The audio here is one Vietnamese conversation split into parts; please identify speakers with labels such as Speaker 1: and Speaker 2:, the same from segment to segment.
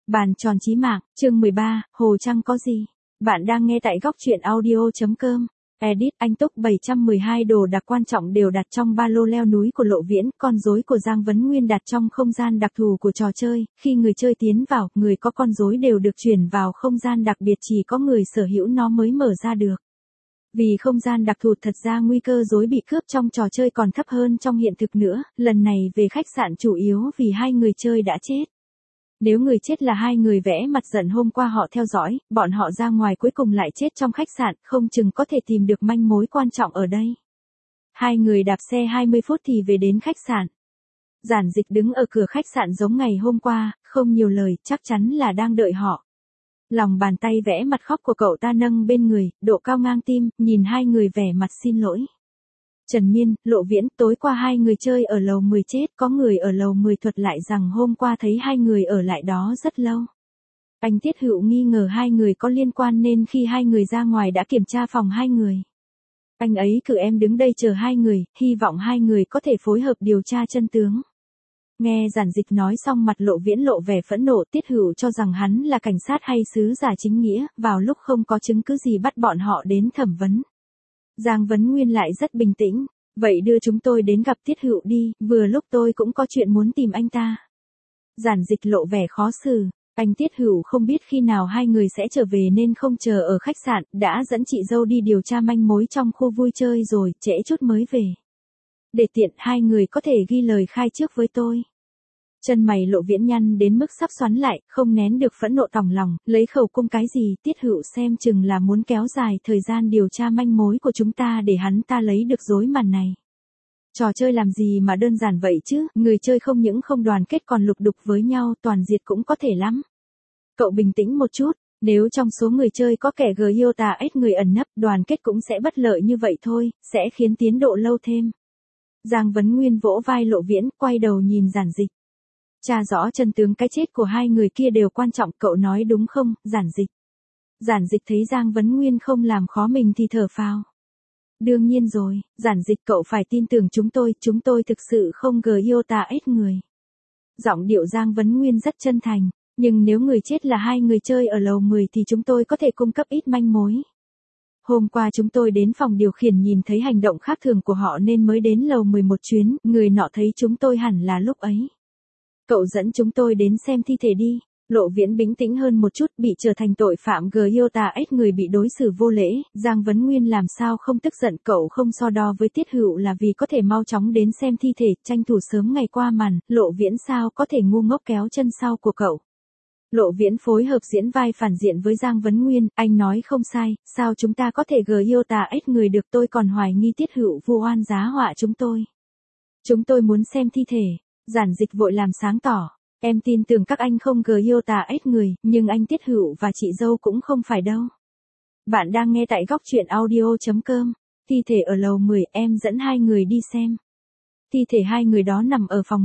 Speaker 1: Bàn tròn chí mạng, chương 13, Hồ Trăng có gì? Bạn đang nghe tại góc truyện audio.com. Edit anh Túc 712 đồ đạc quan trọng đều đặt trong ba lô leo núi của Lộ Viễn, con rối của Giang Vấn Nguyên đặt trong không gian đặc thù của trò chơi, khi người chơi tiến vào, người có con rối đều được chuyển vào không gian đặc biệt chỉ có người sở hữu nó mới mở ra được. Vì không gian đặc thù thật ra nguy cơ rối bị cướp trong trò chơi còn thấp hơn trong hiện thực nữa, lần này về khách sạn chủ yếu vì hai người chơi đã chết. Nếu người chết là hai người vẽ mặt giận hôm qua họ theo dõi, bọn họ ra ngoài cuối cùng lại chết trong khách sạn, không chừng có thể tìm được manh mối quan trọng ở đây. Hai người đạp xe 20 phút thì về đến khách sạn. Giản Dịch đứng ở cửa khách sạn giống ngày hôm qua, không nhiều lời, chắc chắn là đang đợi họ. Lòng bàn tay vẽ mặt khóc của cậu ta nâng bên người, độ cao ngang tim, nhìn hai người vẻ mặt xin lỗi. Trần Miên, Lộ Viễn, tối qua hai người chơi ở lầu 10 chết, có người ở lầu 10 thuật lại rằng hôm qua thấy hai người ở lại đó rất lâu. Anh Tiết Hữu nghi ngờ hai người có liên quan nên khi hai người ra ngoài đã kiểm tra phòng hai người. Anh ấy cử em đứng đây chờ hai người, hy vọng hai người có thể phối hợp điều tra chân tướng. Nghe Giản Dịch nói xong mặt Lộ Viễn lộ vẻ phẫn nộ, Tiết Hữu cho rằng hắn là cảnh sát hay sứ giả chính nghĩa, vào lúc không có chứng cứ gì bắt bọn họ đến thẩm vấn. Giang Vấn Nguyên lại rất bình tĩnh, vậy đưa chúng tôi đến gặp Tiết Hữu đi, vừa lúc tôi cũng có chuyện muốn tìm anh ta. Giản Dịch lộ vẻ khó xử, anh Tiết Hữu không biết khi nào hai người sẽ trở về nên không chờ ở khách sạn, đã dẫn chị dâu đi điều tra manh mối trong khu vui chơi rồi, trễ chút mới về. Để tiện hai người có thể ghi lời khai trước với tôi. Chân mày Lộ Viễn nhăn đến mức sắp xoắn lại, không nén được phẫn nộ tòng lòng, lấy khẩu cung cái gì, Tiết Hữu xem chừng là muốn kéo dài thời gian điều tra manh mối của chúng ta để hắn ta lấy được rối màn này. Trò chơi làm gì mà đơn giản vậy chứ, người chơi không những không đoàn kết còn lục đục với nhau, toàn diệt cũng có thể lắm. Cậu bình tĩnh một chút, nếu trong số người chơi có kẻ Giota ít người ẩn nấp, đoàn kết cũng sẽ bất lợi như vậy thôi, sẽ khiến tiến độ lâu thêm. Giang Vấn Nguyên vỗ vai Lộ Viễn, quay đầu nhìn Giản Dịch. Tra rõ chân tướng cái chết của hai người kia đều quan trọng, cậu nói đúng không, Giản Dịch? Giản Dịch thấy Giang Vấn Nguyên không làm khó mình thì thở phào. Đương nhiên rồi, Giản Dịch cậu phải tin tưởng chúng tôi thực sự không Giota ít người. Giọng điệu Giang Vấn Nguyên rất chân thành, nhưng nếu người chết là hai người chơi ở lầu 10 thì chúng tôi có thể cung cấp ít manh mối. Hôm qua chúng tôi đến phòng điều khiển nhìn thấy hành động khác thường của họ nên mới đến lầu 10 một chuyến, người nọ thấy chúng tôi hẳn là lúc ấy. Cậu dẫn chúng tôi đến xem thi thể đi. Lộ Viễn bình tĩnh hơn một chút, bị trở thành tội phạm Giota ít người bị đối xử vô lễ, Giang Vấn Nguyên làm sao không tức giận, cậu không so đo với Tiết Hữu là vì có thể mau chóng đến xem thi thể, tranh thủ sớm ngày qua màn, Lộ Viễn sao có thể ngu ngốc kéo chân sau của cậu. Lộ Viễn phối hợp diễn vai phản diện với Giang Vấn Nguyên, anh nói không sai, sao chúng ta có thể Giota ít người được, tôi còn hoài nghi Tiết Hữu vu oan giá họa chúng tôi. Chúng tôi muốn xem thi thể. Giản Dịch vội làm sáng tỏ, em tin tưởng các anh không Giota ít người, nhưng anh Tiết Hữu và chị dâu cũng không phải đâu. Bạn đang nghe tại góc truyện audio.com, thi thể ở lầu 10, em dẫn hai người đi xem. Thi thể hai người đó nằm ở phòng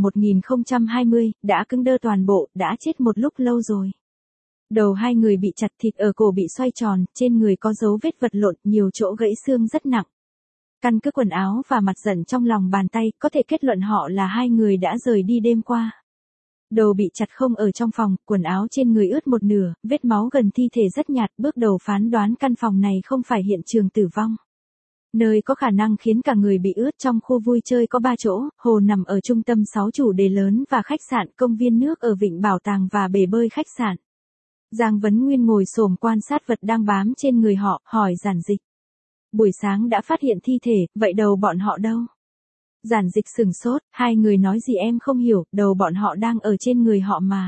Speaker 1: 1020, đã cứng đơ toàn bộ, đã chết một lúc lâu rồi. Đầu hai người bị chặt, thịt ở cổ bị xoay tròn, trên người có dấu vết vật lộn, nhiều chỗ gãy xương rất nặng. Căn cứ quần áo và mặt dần trong lòng bàn tay, có thể kết luận họ là hai người đã rời đi đêm qua. Đầu bị chặt không ở trong phòng, quần áo trên người ướt một nửa, vết máu gần thi thể rất nhạt, bước đầu phán đoán căn phòng này không phải hiện trường tử vong. Nơi có khả năng khiến cả người bị ướt trong khu vui chơi có 3 chỗ, hồ nằm ở trung tâm 6 chủ đề lớn và khách sạn, công viên nước ở vịnh bảo tàng và bể bơi khách sạn. Giang Vấn Nguyên ngồi xổm quan sát vật đang bám trên người họ, hỏi Giản Dịch. Buổi sáng đã phát hiện thi thể, vậy đầu bọn họ đâu? Giản Dịch sửng sốt, hai người nói gì em không hiểu, đầu bọn họ đang ở trên người họ mà.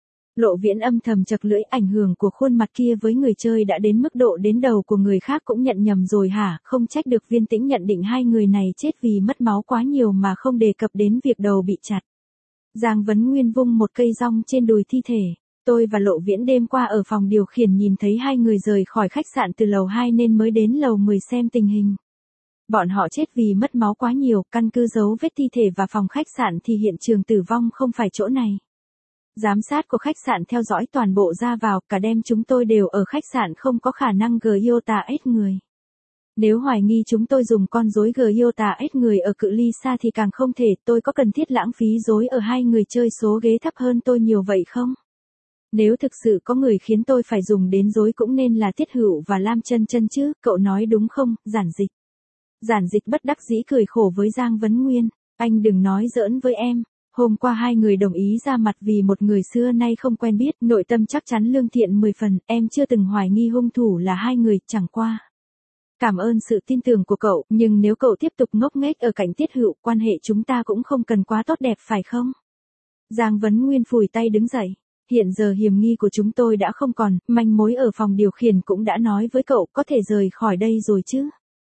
Speaker 1: Lộ Viễn âm thầm chật lưỡi, ảnh hưởng của khuôn mặt kia với người chơi đã đến mức độ đến đầu của người khác cũng nhận nhầm rồi hả, không trách được Viên Tĩnh nhận định hai người này chết vì mất máu quá nhiều mà không đề cập đến việc đầu bị chặt. Giang Vấn Nguyên vung một cây rong trên đùi thi thể. Tôi và Lộ Viễn đêm qua ở phòng điều khiển nhìn thấy hai người rời khỏi khách sạn từ lầu 2 nên mới đến lầu 10 xem tình hình. Bọn họ chết vì mất máu quá nhiều, căn cứ dấu vết thi thể và phòng khách sạn thì hiện trường tử vong không phải chỗ này. Giám sát của khách sạn theo dõi toàn bộ ra vào, cả đêm chúng tôi đều ở khách sạn không có khả năng Giota ít người. Nếu hoài nghi chúng tôi dùng con rối Giota ít người ở cự ly xa thì càng không thể, tôi có cần thiết lãng phí rối ở hai người chơi số ghế thấp hơn tôi nhiều vậy không? Nếu thực sự có người khiến tôi phải dùng đến dối cũng nên là Tiết Hữu và Lam Chân Chân chứ, cậu nói đúng không, Giản Dịch. Giản Dịch bất đắc dĩ cười khổ với Giang Vấn Nguyên, anh đừng nói giỡn với em. Hôm qua hai người đồng ý ra mặt vì một người xưa nay không quen biết, nội tâm chắc chắn lương thiện 10 phần, em chưa từng hoài nghi hung thủ là hai người, chẳng qua. Cảm ơn sự tin tưởng của cậu, nhưng nếu cậu tiếp tục ngốc nghếch ở cạnh Tiết Hữu, quan hệ chúng ta cũng không cần quá tốt đẹp phải không? Giang Vấn Nguyên phủi tay đứng dậy. Hiện giờ hiểm nghi của chúng tôi đã không còn, manh mối ở phòng điều khiển cũng đã nói với cậu có thể rời khỏi đây rồi chứ.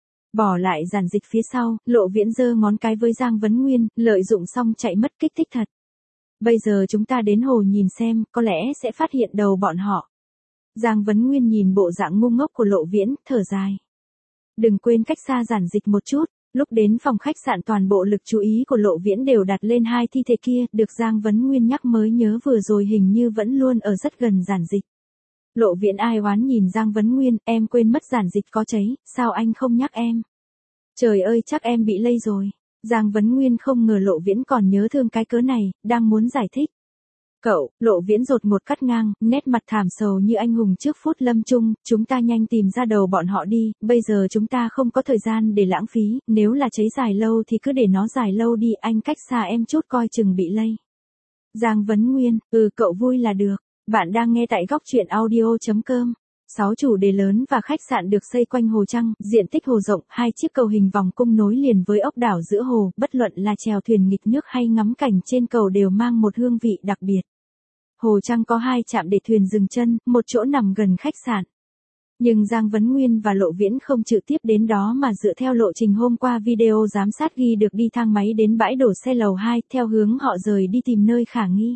Speaker 1: Bỏ lại Giản Dịch phía sau, Lộ Viễn giơ ngón cái với Giang Vấn Nguyên, lợi dụng xong chạy mất, kích thích thật. Bây giờ chúng ta đến hồ nhìn xem, có lẽ sẽ phát hiện đầu bọn họ. Giang Vấn Nguyên nhìn bộ dạng ngu ngốc của Lộ Viễn, thở dài. Đừng quên cách xa Giản Dịch một chút. Lúc đến phòng khách sạn toàn bộ lực chú ý của Lộ Viễn đều đặt lên hai thi thể kia, được Giang Vấn Nguyên nhắc mới nhớ vừa rồi hình như vẫn luôn ở rất gần Giản Dịch. Lộ Viễn ai oán nhìn Giang Vấn Nguyên, em quên mất Giản Dịch có cháy, sao anh không nhắc em? Trời ơi chắc em bị lây rồi. Giang Vấn Nguyên không ngờ Lộ Viễn còn nhớ thương cái cớ này, đang muốn giải thích. Cậu, Lộ Viễn đột ngột cắt ngang, nét mặt thảm sầu như anh hùng trước phút lâm chung, chúng ta nhanh tìm ra đầu bọn họ đi, bây giờ chúng ta không có thời gian để lãng phí, nếu là cháy dài lâu thì cứ để nó dài lâu đi, anh cách xa em chút coi chừng bị lây. Giang Vấn Nguyên, cậu vui là được, bạn đang nghe tại góc truyện audio.com. 6 chủ đề lớn và khách sạn được xây quanh hồ Trăng, diện tích hồ rộng, 2 chiếc cầu hình vòng cung nối liền với ốc đảo giữa hồ, bất luận là chèo thuyền nghịch nước hay ngắm cảnh trên cầu đều mang một hương vị đặc biệt. Hồ Trăng có 2 trạm để thuyền dừng chân, một chỗ nằm gần khách sạn. Nhưng Giang Vấn Nguyên và Lộ Viễn không trực tiếp đến đó mà dựa theo lộ trình hôm qua video giám sát ghi được đi thang máy đến bãi đổ xe lầu 2, theo hướng họ rời đi tìm nơi khả nghi.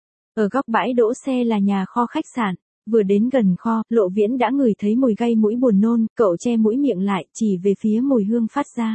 Speaker 1: Ở góc bãi đỗ xe là nhà kho khách sạn. Vừa đến gần kho, Lộ Viễn đã ngửi thấy mùi gây mũi buồn nôn, cậu che mũi miệng lại, chỉ về phía mùi hương phát ra.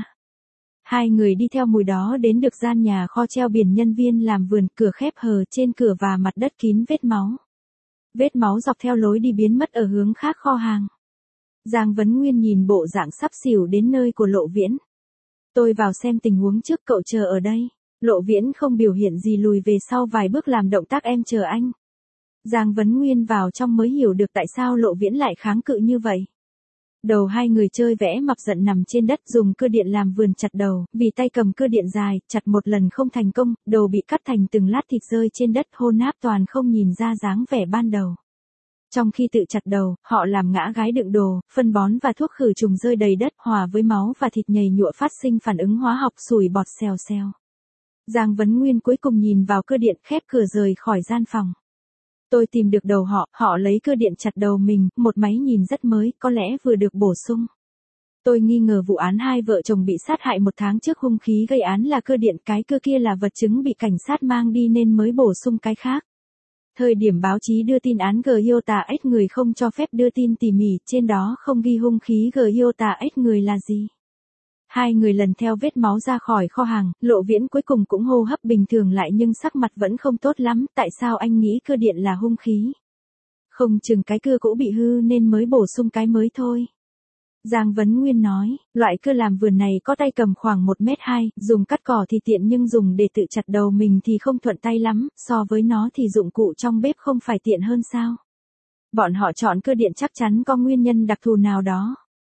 Speaker 1: Hai người đi theo mùi đó đến được gian nhà kho treo biển nhân viên làm vườn, cửa khép hờ, trên cửa và mặt đất kín vết máu. Vết máu dọc theo lối đi biến mất ở hướng khác kho hàng. Giang Vấn Nguyên nhìn bộ dạng sắp xỉu đến nơi của Lộ Viễn. Tôi vào xem tình huống trước, cậu chờ ở đây. Lộ Viễn không biểu hiện gì, lùi về sau vài bước làm động tác em chờ anh. Giang Vấn Nguyên vào trong mới hiểu được tại sao Lộ Viễn lại kháng cự như vậy. Đầu hai người chơi vẽ mập giận nằm trên đất, dùng cưa điện làm vườn chặt đầu, vì tay cầm cưa điện dài, chặt một lần không thành công, đầu bị cắt thành từng lát thịt rơi trên đất, hôn áp toàn không nhìn ra dáng vẻ ban đầu. Trong khi tự chặt đầu, họ làm ngã gái đựng đồ, phân bón và thuốc khử trùng rơi đầy đất, hòa với máu và thịt nhầy nhụa phát sinh phản ứng hóa học sủi bọt xèo xèo. Giang Vấn Nguyên cuối cùng nhìn vào cưa điện, khép cửa rời khỏi gian phòng. Tôi tìm được đầu họ lấy cưa điện chặt đầu mình, một máy nhìn rất mới, có lẽ vừa được bổ sung. Tôi nghi ngờ vụ án hai vợ chồng bị sát hại 1 tháng trước, hung khí gây án là cưa điện, cái cưa kia là vật chứng bị cảnh sát mang đi nên mới bổ sung cái khác. Thời điểm báo chí đưa tin án Gyota X người không cho phép đưa tin tỉ mỉ, trên đó không ghi hung khí Gyota X người là gì. Hai người lần theo vết máu ra khỏi kho hàng, Lộ Viễn cuối cùng cũng hô hấp bình thường lại nhưng sắc mặt vẫn không tốt lắm, tại sao anh nghĩ cưa điện là hung khí? Không chừng cái cưa cũ bị hư nên mới bổ sung cái mới thôi. Giang Vấn Nguyên nói, loại cưa làm vườn này có tay cầm khoảng 1m2, dùng cắt cỏ thì tiện nhưng dùng để tự chặt đầu mình thì không thuận tay lắm, so với nó thì dụng cụ trong bếp không phải tiện hơn sao? Bọn họ chọn cưa điện chắc chắn có nguyên nhân đặc thù nào đó.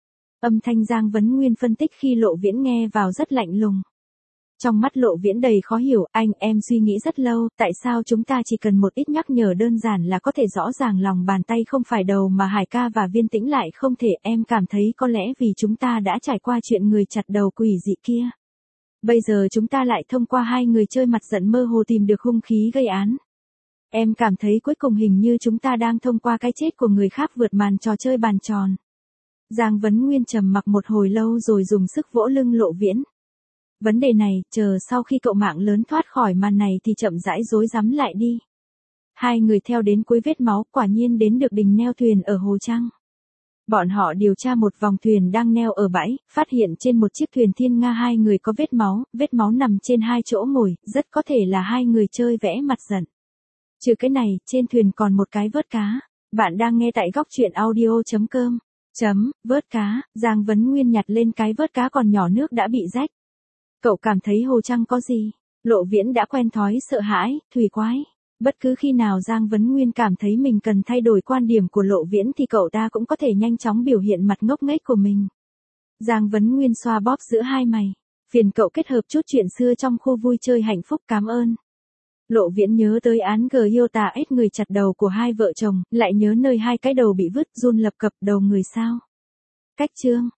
Speaker 1: Âm thanh Giang Vấn Nguyên phân tích khi Lộ Viễn nghe vào rất lạnh lùng. Trong mắt Lộ Viễn đầy khó hiểu, em suy nghĩ rất lâu, tại sao chúng ta chỉ cần một ít nhắc nhở đơn giản là có thể rõ ràng lòng bàn tay không phải đầu mà Hải ca và Viên Tĩnh lại không thể, em cảm thấy có lẽ vì chúng ta đã trải qua chuyện người chặt đầu quỷ dị kia. Bây giờ chúng ta lại thông qua hai người chơi mặt giận mơ hồ tìm được hung khí gây án. Em cảm thấy cuối cùng hình như chúng ta đang thông qua cái chết của người khác vượt màn trò chơi bàn tròn. Giang Vấn Nguyên trầm mặc một hồi lâu rồi dùng sức vỗ lưng Lộ Viễn. Vấn đề này, chờ sau khi cậu mạng lớn thoát khỏi màn này thì chậm rãi rối rắm lại đi. Hai người theo đến cuối vết máu, quả nhiên đến được đình neo thuyền ở Hồ Trăng. Bọn họ điều tra một vòng thuyền đang neo ở bãi, phát hiện trên một chiếc thuyền Thiên Nga hai người có vết máu nằm trên 2 chỗ ngồi, rất có thể là hai người chơi vẽ mặt giận. Trừ cái này, trên thuyền còn một cái vớt cá. Bạn đang nghe tại góc truyện audio.com. Vớt cá, Giang Vấn Nguyên nhặt lên cái vớt cá còn nhỏ, nước đã bị rách. Cậu cảm thấy Hồ Trăng có gì? Lộ Viễn đã quen thói sợ hãi, thủy quái. Bất cứ khi nào Giang Vấn Nguyên cảm thấy mình cần thay đổi quan điểm của Lộ Viễn thì cậu ta cũng có thể nhanh chóng biểu hiện mặt ngốc nghếch của mình. Giang Vấn Nguyên xoa bóp giữa hai mày. Phiền cậu kết hợp chút chuyện xưa trong khu vui chơi hạnh phúc, cảm ơn. Lộ Viễn nhớ tới án Gyota ết người chặt đầu của hai vợ chồng, lại nhớ nơi hai cái đầu bị vứt, run lập cập đầu người sao. Cách chương